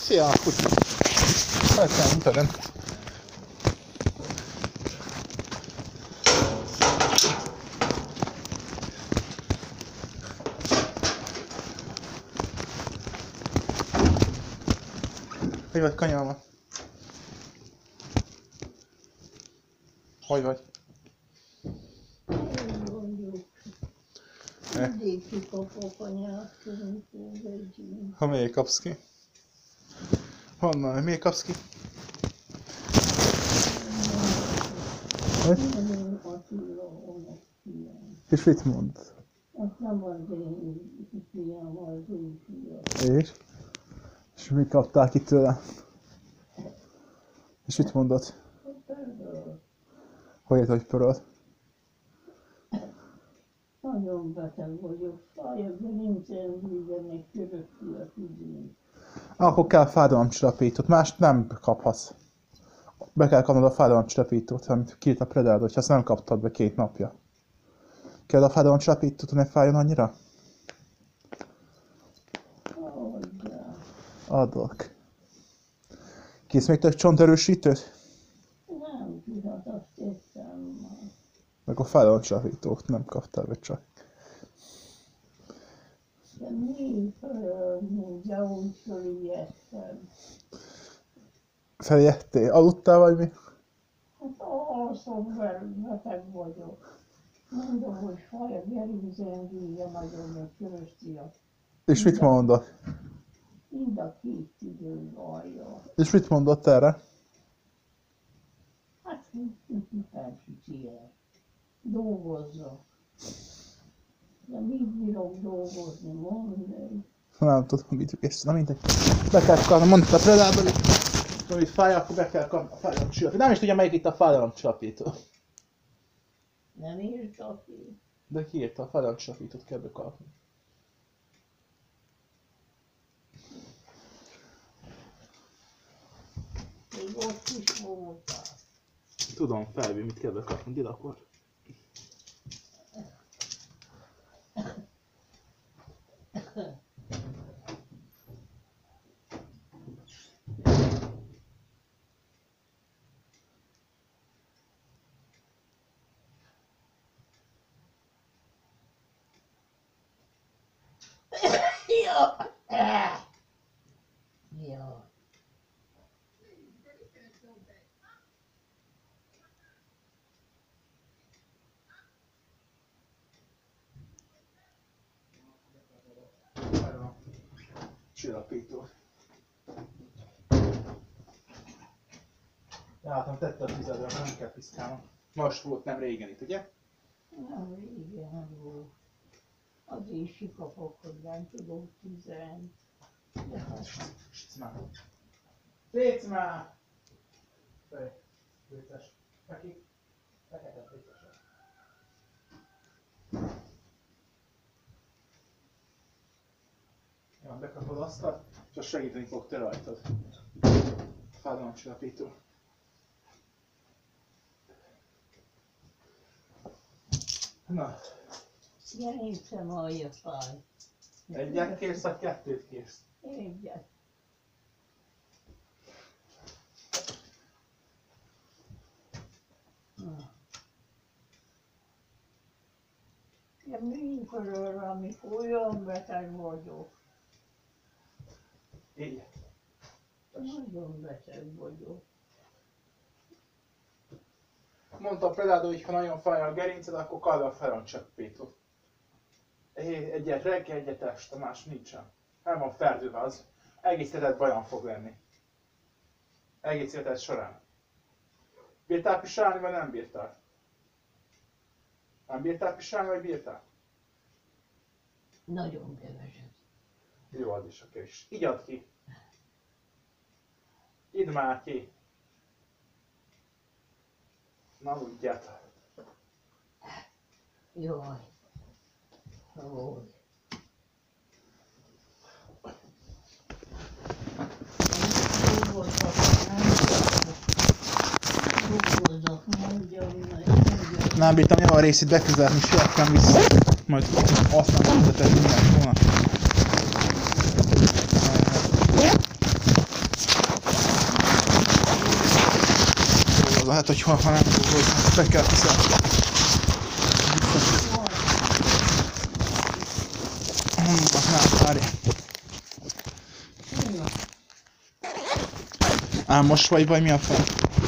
Szia, kutya! Megszállom, mutatom. Hogy vagy, kanyalma? Hogy vagy? Mindig kikapok a nyelvtörünk, hogy Ha miért kapsz ki? Honnan? Miért kapsz ki? Hogy? És mit mond? Azt nem az én fiam, az ő fiam. És? És mi kaptál ki tőle? És mit mondott? Hogy pörölt? Nagyon beteg vagyok, fájadban nincsen vízemnek körökül a tüzén. Akkor kell fájdalomcsillapítót, mást nem kaphatsz. Be kell kapnod a fájdalomcsillapítót, amit kiírt a Predator, hogyha azt nem kaptad be 2 napja. Kell a fájdalomcsillapítót, hogy ne fájjon annyira? Adjál. Adok. Kész még több csonterősítőt? Nem tudod, azt tettem már. Meg a fájdalomcsillapítót nem kaptál be csak. De mi pörölni, gyógyszor ilyettem. Feljöttél? Aludtál vagy mi? Hát alszom, beteg vagyok. Mondom, hogy fáj a gerincem, vízje nagyon meg köröstia. És mit mondott? Mind a 2 idő alja. És mit mondott erre? Hát, felfütyél. Dolgozzak. De mit bírok dolgozni, mondani? Nem tudom, mit kész. Na mindegy. Be kell kapni, mondta a Predator, hogy fáj, akkor be kell kapni a fájdalomcsillapítót. Nem is tudja, melyik itt a fájdalomcsillapító. Nem írta ki. De kiírta, a fájdalomcsillapítót kell bekapni. Még ott is voltál. Tudom, felvi, mit kell bekapni, ide akkor. Ja. Ja. Csillapító. Látom, tette a tüzedre, nem kell piszkálnom. Most volt, nem régen itt, ugye? Nem régen volt. Az is sikapok, hogy nem tudok tüzelni. Légy már! Léces. Neki? Fekete lécesek. Jó, bekapod azt, és az segíteni fog te rajtad. Fájdalomcsillapító. Na. Gerincem alja fáj. Egyet kérsz, vagy 2 kérsz? Egyet. Ja, mikor, amikor olyan beteg vagyok. Így. Nagyon beteg vagyok. Mondta a Predator, hogy ha nagyon fáj a gerinced, akkor kapd a fájdalomcsillapítót. Egyet reggel, egyet este, más nincsen. Nem van ferdülve az. Egész életed bajon fog lenni. Egész életed során. Bírtál pisálni, vagy nem bírtál? Nem bírtál pisálni, vagy bírtál? Nagyon keveset. Jó, az is a kevés. Igyad ki. Idd már ki. Na, aludját. Jaj. Hogy. Nem bírtam nyilván részét befizetni, siettem vissza. Majd azt nem fizetek mindent volna. lehet, hogy ha nem dolgoznak, be kell fizetni. Nem, várj. Ám most vagy mi a fel?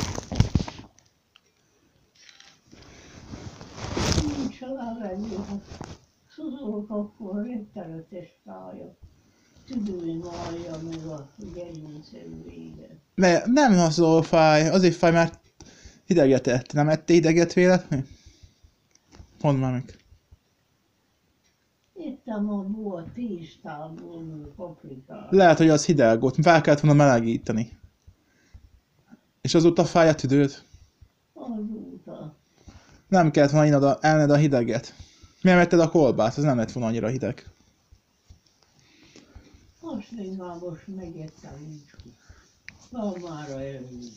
Nincs olyan levő, szuzulok, akkor rettenetes fája. Tüdőn alja meg a gerincem vége. Nem az fáj, azért fáj, mert hideget ett. Nem ettél hideget véletlenül? Mondd már meg. Ettem a tésztából paprikát. Lehet, hogy az hideg volt, fel kellett volna melegíteni. És azóta fáj a tüdőd? Azóta. Nem kellett volna elned a hideget. Miért vetted a kolbászt? Ez nem lett volna annyira hideg. Azt még már most megettem így. Valmára elmúlt.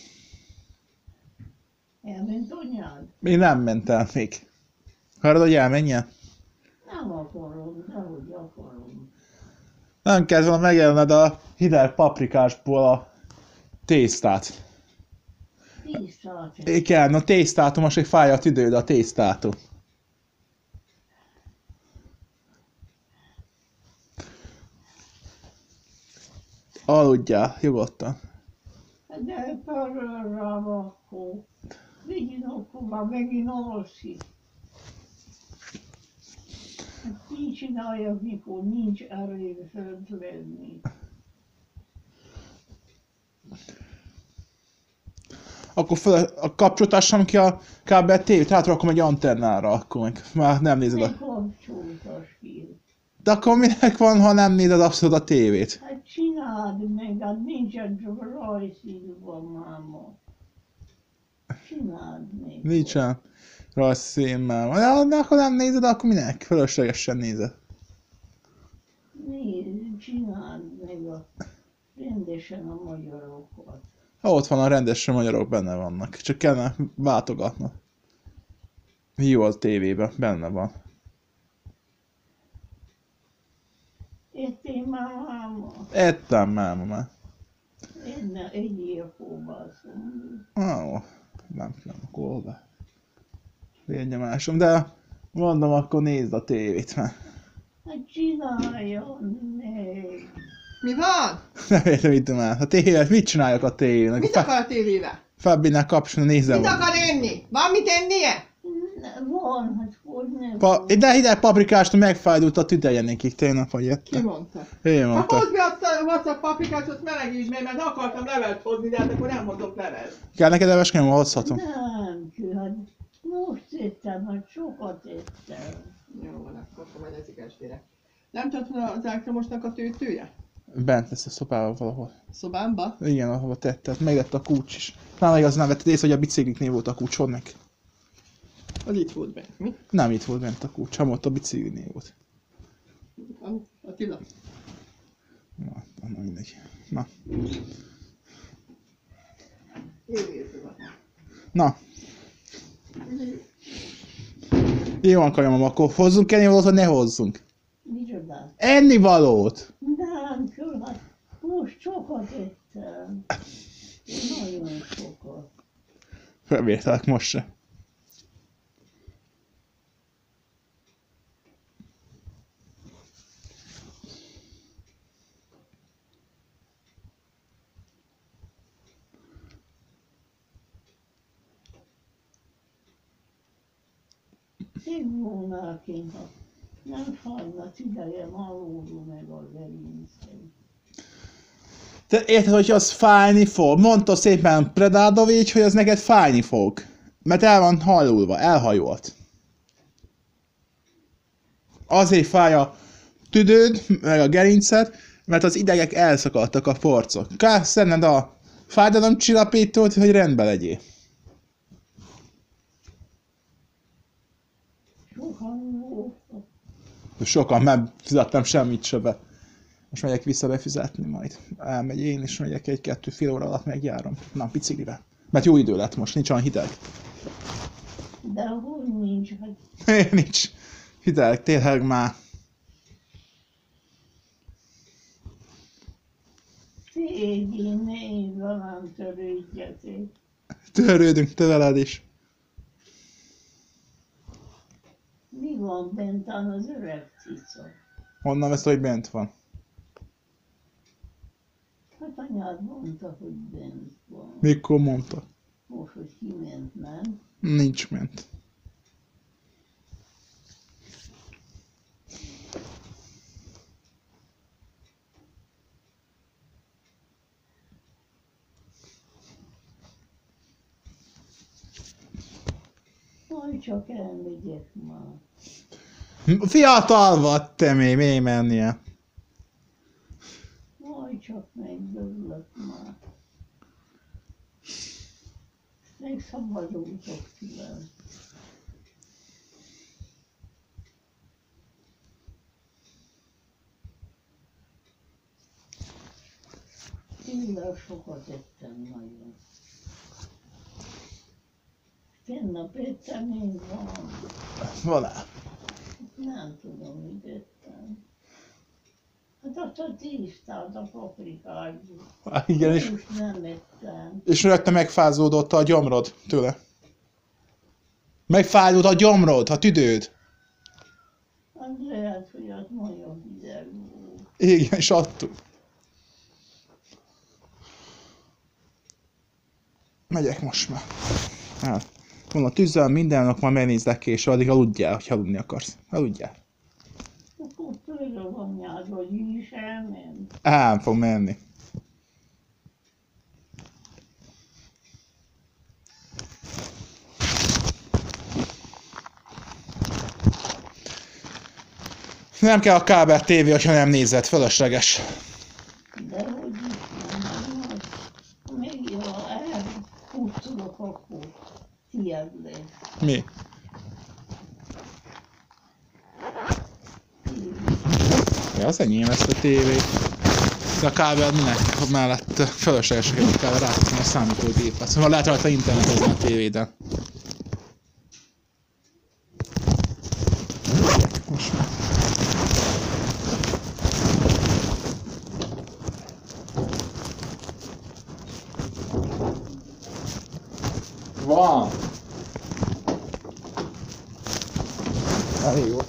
Elment anyád? Én nem ment el még. Hallod, hogy elmenjen? Nem akarom, dehogy akarom. Nem kellett volna megjelenned a hideg paprikásból a tésztát. Tésztát. Igen, a tésztátom, most egy fáj a tüdőd a tésztátom. Aludjál, nyugodtan. De körülrám akkor. Vigyin akkor már megint alszik. Így csináljak, mikor nincs erő fönt lenni. Akkor kapcsoltassam ki a kábelt tévét, rátrakom egy antennára, akkor meg már nem nézed Ne a... kapcsoltas ki. De akkor minek van, ha nem nézed abszolút a tévét? Hát csináld meg, hát nincsen csak rajzszínban máma. Csináld meg. Nincsen rajzszínnel. De akkor nem nézed, akkor minek? Fölöslegesen nézed. Nézd, csináld meg rendesen a magyarokat. Ha ott van a rendes magyarok, benne vannak. Csak kellene váltogatni. Jó a tévében, benne van. Ettél már máma? Ettem már. Egyél kóbászom. Ó, nem kolba. Vérnyomásom, de mondom, akkor nézd a tévét, mert Hát csináljon meg. Mi van? nem értem, mit már. A tévét, mit csináljak a tévének? Mit akar a tévével? Fabinak kapcsolni, nézem. Mit akar enni? Van mit ennie? Van, hát hogy nem. De hideg paprikástól megfájdult a tüdeje nekik, tényleg, hogy Ki ette. mondta? Én Ha mondta. hozd be azt a paprikát, azt melegítsd meg, mert akartam levelt hozni, de hát akkor nem hozok levelet. Kell neked eveskedni, hozhatom. Nem, hát most ettem, hát sokat ettem. Jó van, akkor majd ezek estére. Nem tudod, hogy az elektromosnak a töltője? Bent lesz a szobában valahol. Szobámba? Igen, ahova tetted. Meg lett a kulcs is. Nála igaz, nem vetted észre, hogy a bicikliknél volt a kulcs, hol meg? Az itt volt be. Mi? Nem itt volt bent a kulcs, hanem ott a biciklinél volt. Attila? Na mindegy. Na. Na. Jó van, kajamom, akkor hozzunk ennivalót, vagy ne hozzunk? Micsoda? Ennivalót! Nem, hát most sokat ettem. Nagyon sokat. Felvértelek most se. Én volna, ha nem fájna tüdejem alulról meg a gerincem. Te érted, hogy az fájni fog? Mondta szépen Predadovics, hogy az neked fájni fog. Mert el van hajulva, elhajolt. Azért fáj a tüdőd, meg a gerinced, mert az idegek elszakadtak a porcok. Kell szedned a fájdalomcsillapítót, hogy rendbe legyél. Sokan voltak. Sokan, nem fizettem semmit se be. Most megyek vissza befizetni majd. Elmegy, én is megyek egy-kettő fél óra alatt megjárom. Na, biciklivel. Mert jó idő lett most, nincs olyan hideg. De hogy nincs, hát Nincs hideg, tényleg már. szégyen, ne én velem törődjetek. Törődünk te veled is. Mi van bent az öreg cica? Honnan vesz, hogy bent van? Hát anyád mondta, hogy bent van. Mikor mondta? Most, hogy kiment, nem? Nincs ment. Majd csak elmegyek már. Fiatal vagy te még, miért mennie? Majd csak megdöglök már. Megszabadultok tőlem. Tényleg sokat ettem nagyon. Tegnap ettem még valamit. Van-e? Nem tudom, mit ettem. Hát azt a tésztát, a paprikát. Igen, és, Most nem ettem. és rögtön megfázódott a gyomrod tőle. Megfájdult a gyomrod, a tüdőd. Hát lehet, hogy az nagyon hideg volt. Igen, és adtuk. Megyek most már. El. Mondom, tűzzel minden nap, majd megnézlek később, addig aludjál, hogy aludni akarsz. Aludjál. Akkor tőle anyád, hogy is elment. El fog menni. Nem kell a kábel tévé, hogyha nem nézed, fölösleges. De hogy is nem, még ha elpusztulok, akkor tiéd lesz. Mi? Ja, az enyém ezt a tévét. De a kábel minek mellett fölösleges, hogy a kábel rákötni a számítógépet. Szóval lehet rajta internetezni a tévéden. Most már. Van! Elég volt.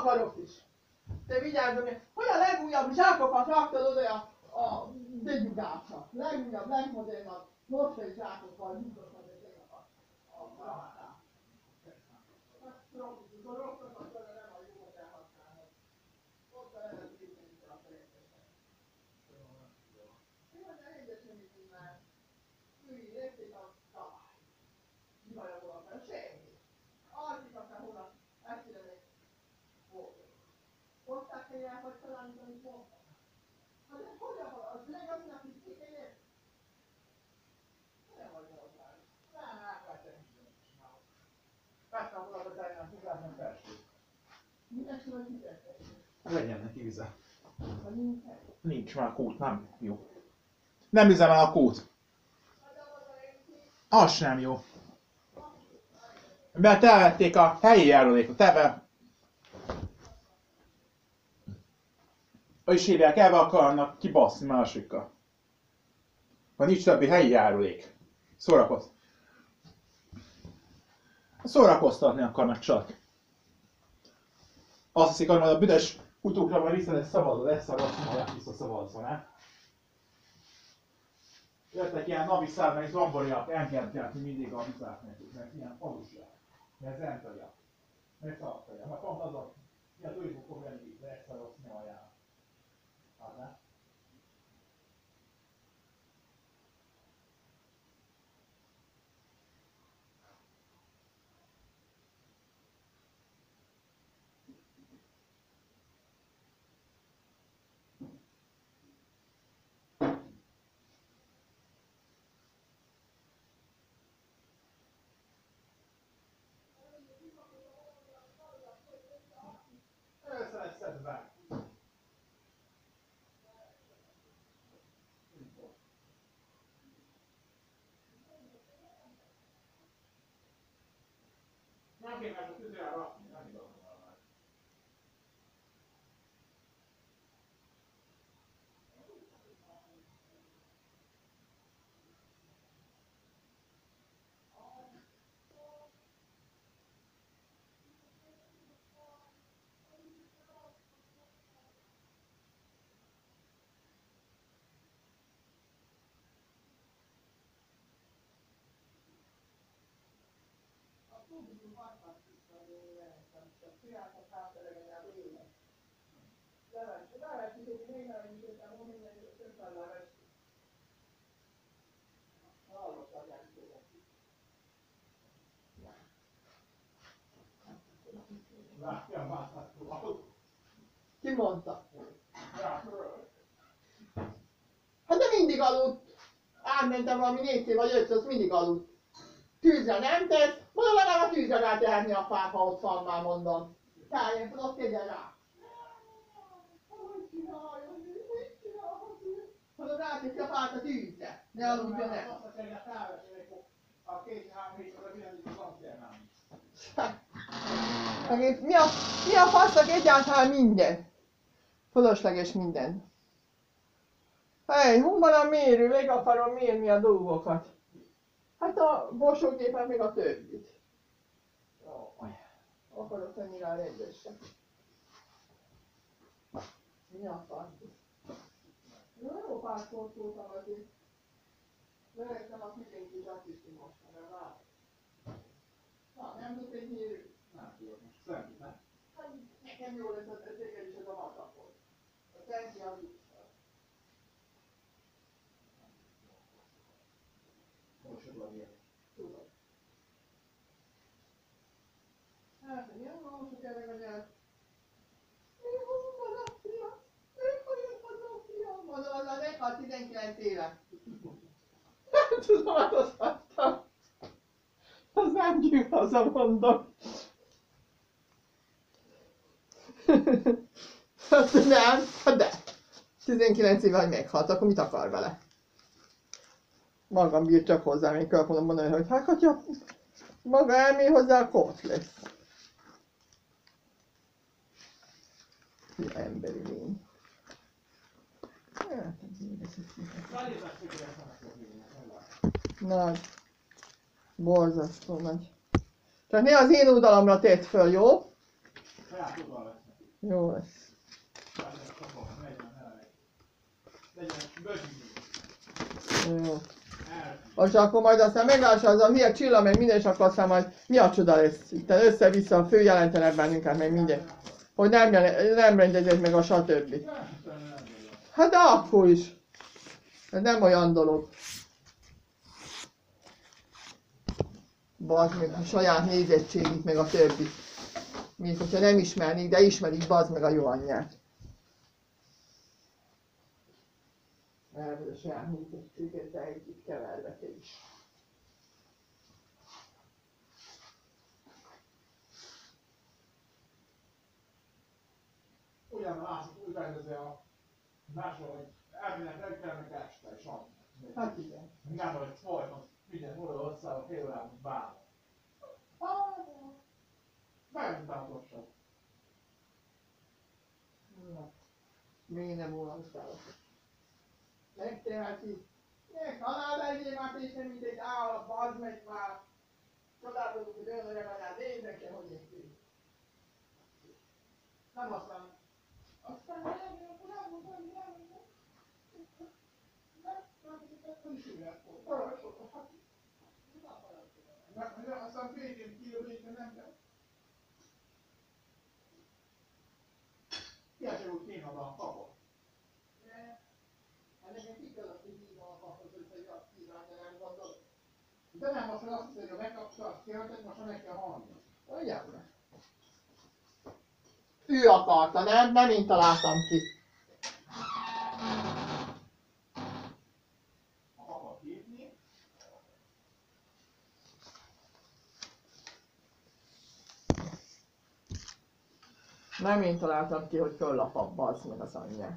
akarok is. Te vigyázz, hogy a legújabb zsákokat raktad oda a dédugásra. Legújabb, legmodernabb, morsai zsákokkal gyújtott az egy a bravátát. Amikor rosszakat tőle nem a jót elhasználod. Ott a lehet készíteni a fejezeten. Jó, de egyesen így már. Ülj, lépték a szabály. Mi baj a volna? Semmi. Alszik aztán hónap, ezt ide még voltunk. Hozták el el, hogy talán, amit mondtam. Hát ez hogyan van? Az legalább is kikélyek? Nem vagy hozzá. Nem, persze. Persze, a vonatot eljenek, mivel nem felső. Minek szóval kitettek? Legyen neki vize. Vagy nincs? Nincs már kút, nem jó. Nem üzemel a kút. Az sem jó. Mert elvették a helyi járulékot, hogy is hívják, elve akarnak kibaszni másikkal. Ha nincs többi helyi járulék. Szórakoztatni akarnak csak. Azt hiszik, hogy majd a büdös utókra majd vissza lesz szavazva, lesz a rossz, majd visszaszavazva, ne? Jöttek ilyen naviszár, meg zomboriak, engedják mindig a viszák nekik, mert ilyen falusiak. Mert zentariak. Meg szalattariak. Mert pont azok, ilyen turizmus fog lenni, de ezt a rossz ne ajánl. Hát ne? Össze lesz szedve. Nem kéne ezt a tüzére rakni, nem igazán már. Ki mondta? Hát de mindig aludt. Átmentem valami 4 vagy 5, az mindig aludt. Tűzre nem tesz, mondom, legalább a tűzre rá tehetni a fát, ha ott van már, mondom. Tájjön fel, ott tegyen rá. Hogy csináljon, mit csinálhatja? Mondom, ráteszi a fát a tűzre. Ne aludjon el. Azt a cseget elvessék a 2-3 hétre, hogy mindig a kancérnám. Mi a fasznak egyáltalán minden? Fölösleges minden. Hely, hol van a mérő? Meg akarom mérni a dolgokat. Hát a mosógépen még a többit. Akarok tenni rá rendesen. Mi a fasz? Jó pászport voltam azért. Lehettem a mindenki zsakiszi most, mert látom. Na, nem tudsz egy mérő? Nem tudok most, semmit, ne? Hát nekem jó lesz az téged is ez a matapot. A senki az úgy. Tudom. Hát, milyen van, hogy erre vagy el? Hol van a fia? Hol van a fia? Mondom, az a meghalt 19 éve. Nem tudom, hát azt hattam. Az nem gyűl haza, mondom. Hát nem, hát de. 19 éve, hogy meghalt, akkor mit akar vele? Magam bír csak hozzá, én kell fogom mondani, hogy hát, hogyha maga elmély hozzá, akkor ott lesz. Ja, emberi lény. Hát, nagy. Borzasztó nagy. Csak ne az én oldalamra tedd föl, jó? Jó lesz. Legyen bögyű. Jó. És akkor majd aztán meglássa az a hülye Csilla, meg minden, és akkor aztán majd mi a csoda lesz. Itt össze-vissza följelentenek bennünket, meg minden. Hogy nem rendezik meg a stb. Hát de akkor is. Ez nem olyan dolog. Bazd meg a saját nézettségét, meg a többi. Mint hogyha nem ismernék, de ismerik, bazd meg a jó anyját. Elved a saját nézettséget, de együtt keverve te is. Ugyan látszott úgy rendezve a máshol, hogy elmének reggelnek este is van. Hát igen. Nem, hogy folyton minden óra össze a fél órában bár. Megmutatósabb. Még nem volna utálatos. Megteheti. Halál legyél már tészem, mint egy állat, bazd meg már. Csodálkozunk, hogy olyan öreg anyád, nézd neki, hogy én ki. Nem aztán elmegyek, akkor elmondom, hogy elmegyek. Nem is ügyet volt. Aztán végén kijövőjéken nem kell. Kiesek úgy kínálva a kapot. Hát nekem ki kellett, hogy hívva a kapot, hogy azt kíván, de nem gondolod. De nem, most azt hiszem, hogy megkapta azt kérdezni, most meg kell hallni. Ugyan. Ő akarta, nem? Nem én találtam ki. A kapot hívni. Nem én találtam ki, hogy föllapab, bazd meg az anyját.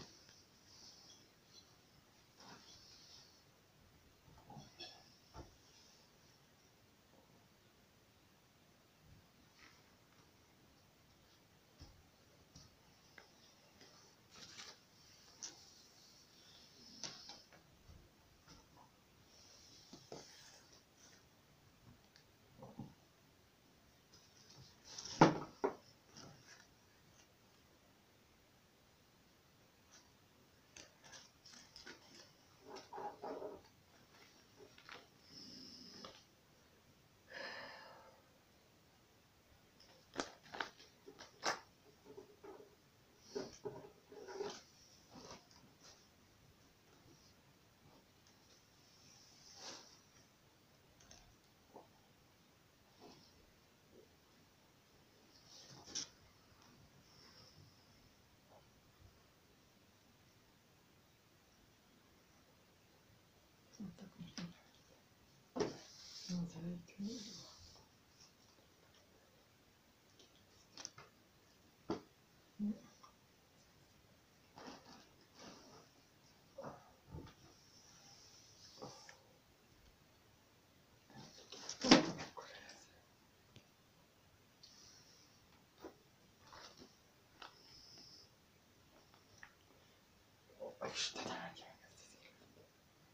Isten áldja meg ezt az életet.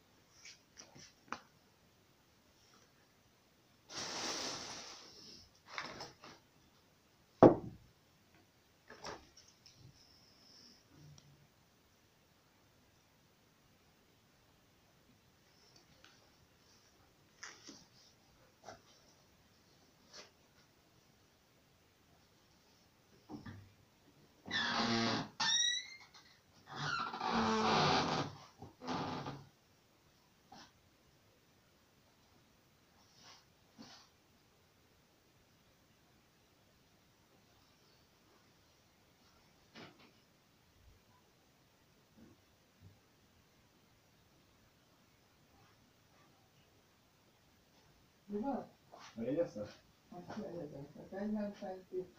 Mi van? Jegyezted? Azt jegyezem, csak egyben fenti.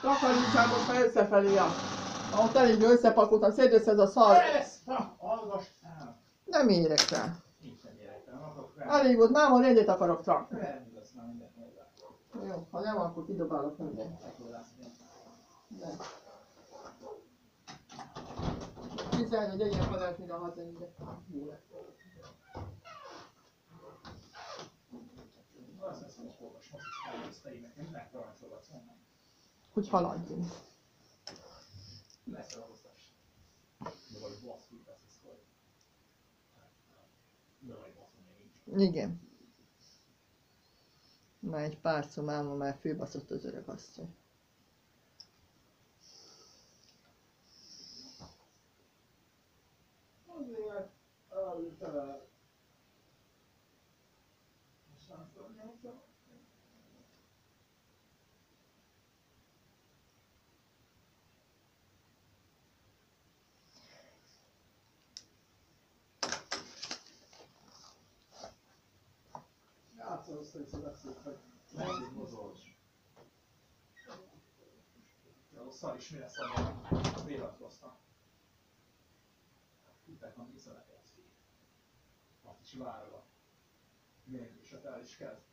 Takarítsák fel összefelé, ahol elég összepakoltam, szedd össze ez a szar. Ez! Hallgass fel! Nem érek rá. Nincs nem érek fel, nem akarok rá. Elég volt, mámon egyet akarok csak. Nem lesz már mindent hozzá. Jó, ha nem, akkor kidobálok mindent. Nem. Tisztelni, hogy egyen hadást, mire hazaindek. Jó lesz. Azt hiszem, hogy olvas, azt hiszem, hogy ezt te nekem megparancsolgatsz onnan. Hogy haladjunk. Lesz a hozzás. De vagy basszú, ez is vagy. De vagy basszú még nincs. Igen. Már egy pár szomáma már főbaszott az öreg asszony. Azért elvitel. És nem tudom, nyomta. Játszol azt, hogy szedeszünk, hogy nem mozolsz. A szar is mi lesz a véletkoztam. Hittek, hogy visszanekelsz ki. Azt is várva. Mégis, hát el is kezdve.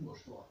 most van.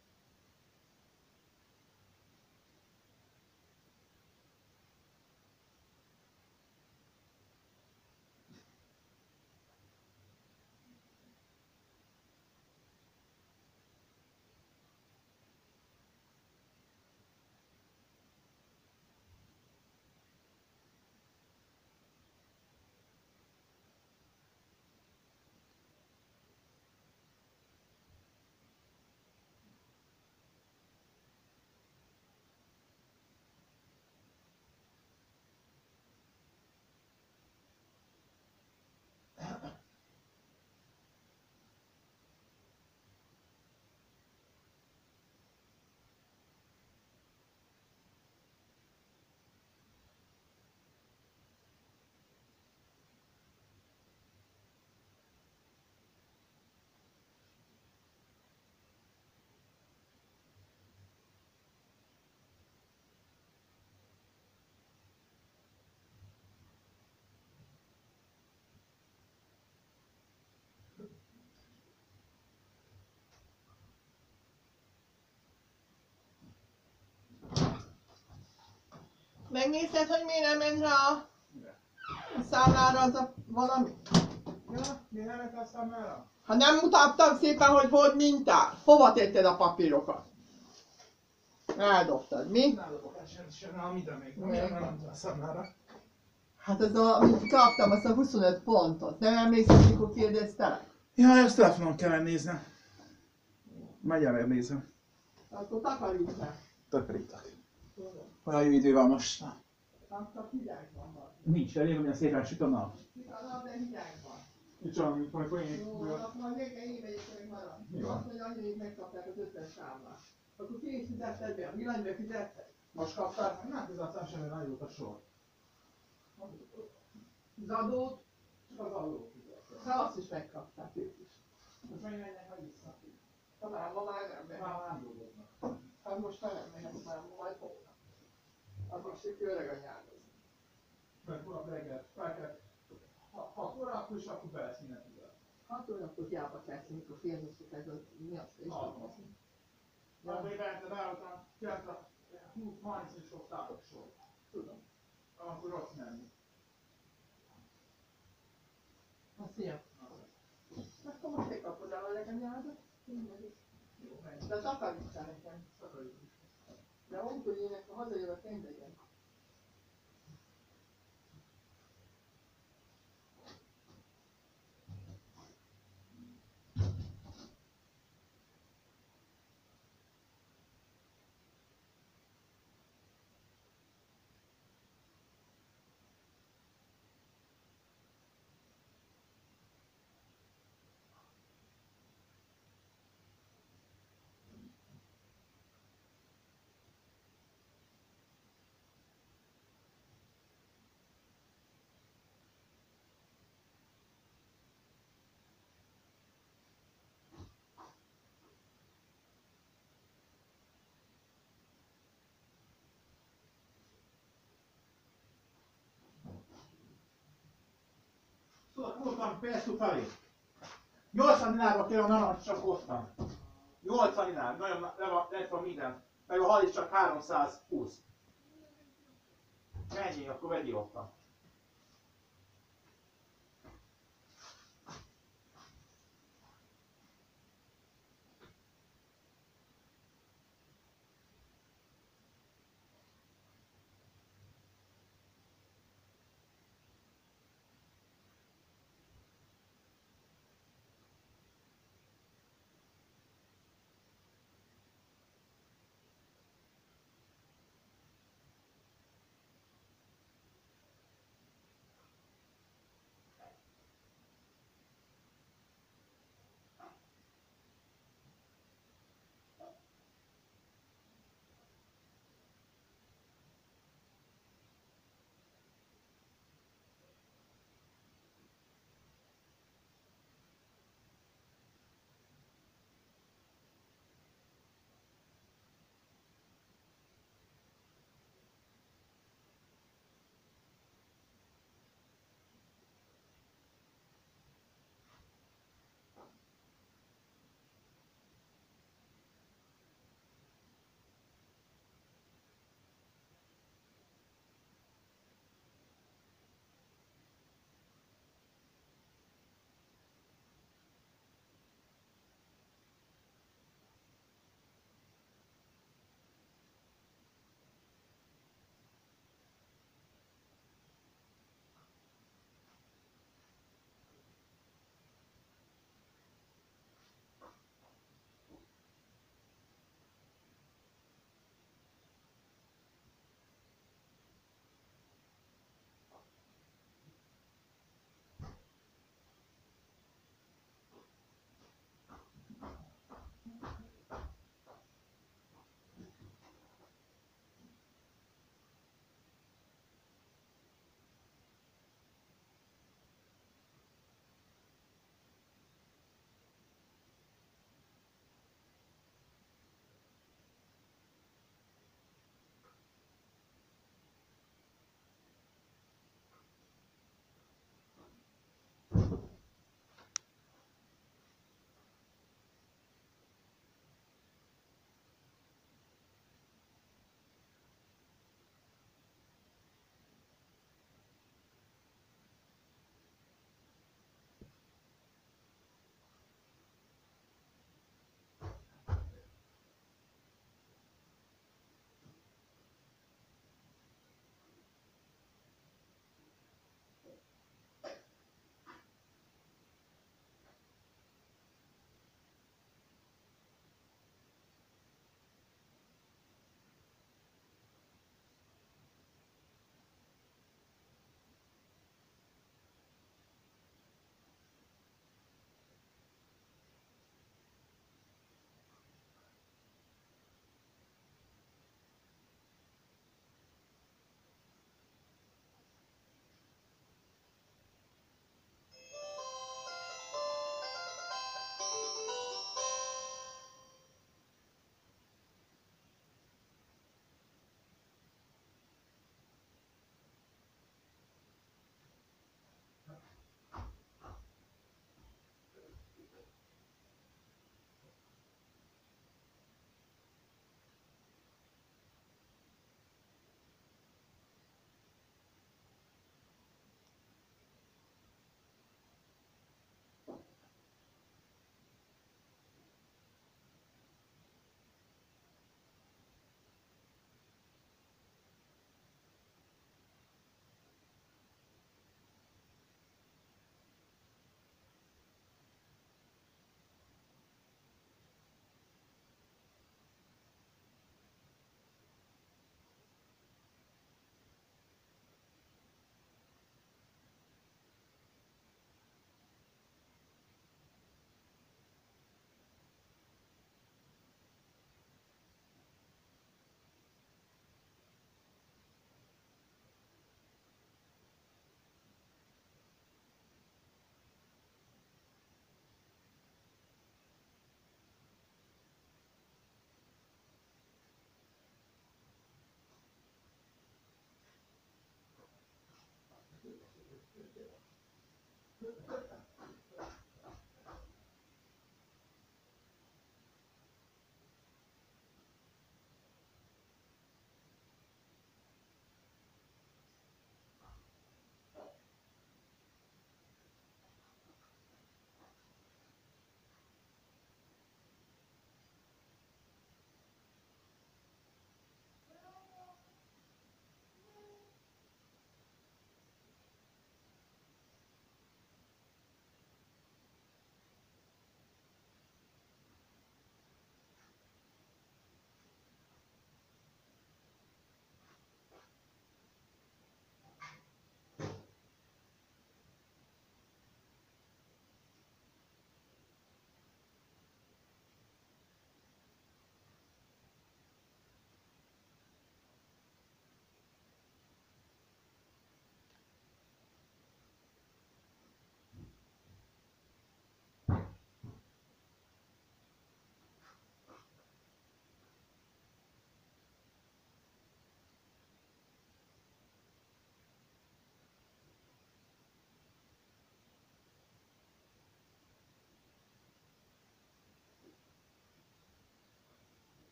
Megnézted, hogy miért nem ment rá a számlára az a valami? Ja, miért nem ment a számlára? Ha nem mutattam szépen, hogy volt mintár. Hova tetted a papírokat? Eldobtad, mi? Nem dobok el sem, minden még. Miért nem ment a számlára? Hát az amit kaptam, azt a 25 pontot. Nem emlékszel, mikor kérdeztelek? Ja, ezt telefonon kellene néznem. Mindjárt megnézem. Akkor takaríts le. Takarítok. Olyan jó idő van most. Akkor hideg van. Nincs, elég, milyen szépen süt a nap. Igazad, de hideg van. Micsoda, mint majd Jó, akkor majd még egy évegyek marad. Jó. Azt mondja, annyiék megkapták az összes számlát. Akkor ki is fizetted be? A villanyba fizetted? Most kaptál? Nem fizettem semmi, nagy volt a sor. Az adót? Csak az adó fizettem. Ha azt is megkapták ők is. Most meg mennek meg vissza. Talán ma már nem mehet. Már nem dolgoznak. Hát most már nem mehet, már majd holnap. Addig se öreg a nyározni. Mert holnap reggel fel kell. Ha 6 óra, akkor is akkor be lesz minden fizet. 6 órakor hiába kezdsz, mikor félhosszuk ez a miatt is. Akkor én beálltam, 20-30 és sok tátok sor. Tudom. Akkor rossz menni. Na szia. Akkor most te kapod el a leganyádat? Jó, menj. De takarítsál nekem. Takarítom. De úgy, hogy én akkor hazajövök pénteken. Tudod, voltam Pészú felé. 80 dinárba kell a narancs csak hoztam. 80 dinár, nagyon lett van minden. Meg a hal is csak 320. Mennyi, akkor vegyél ottan.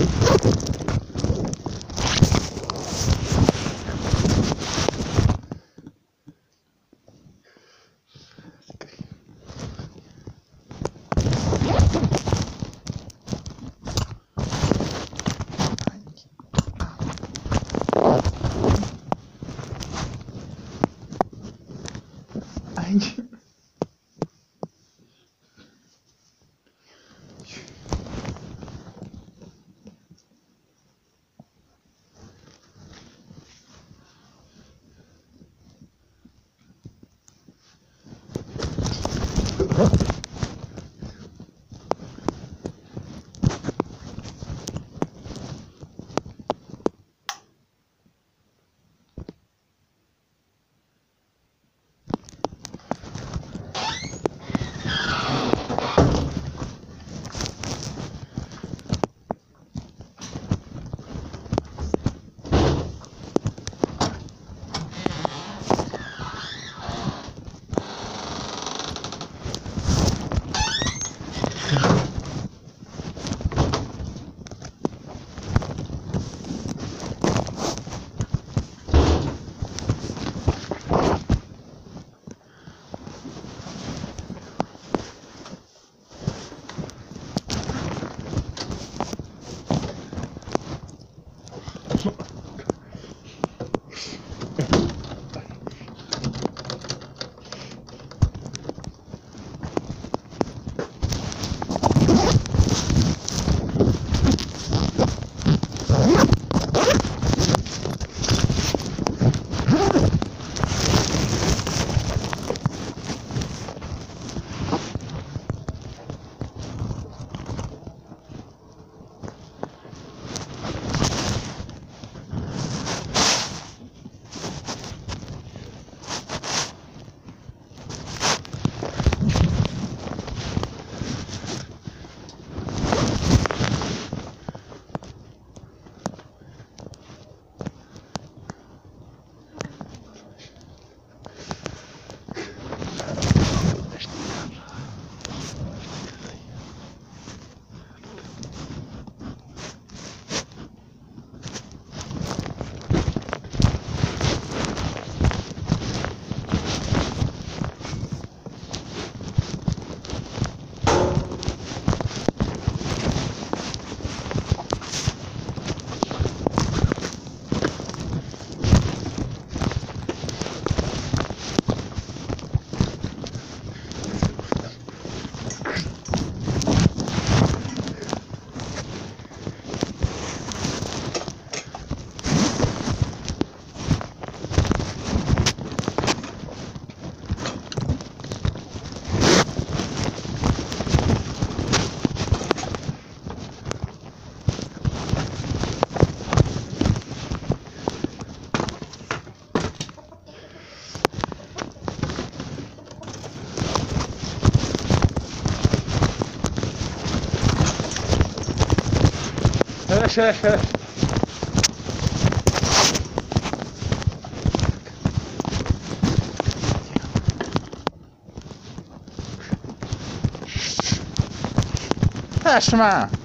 اسمع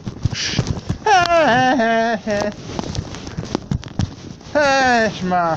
اسمع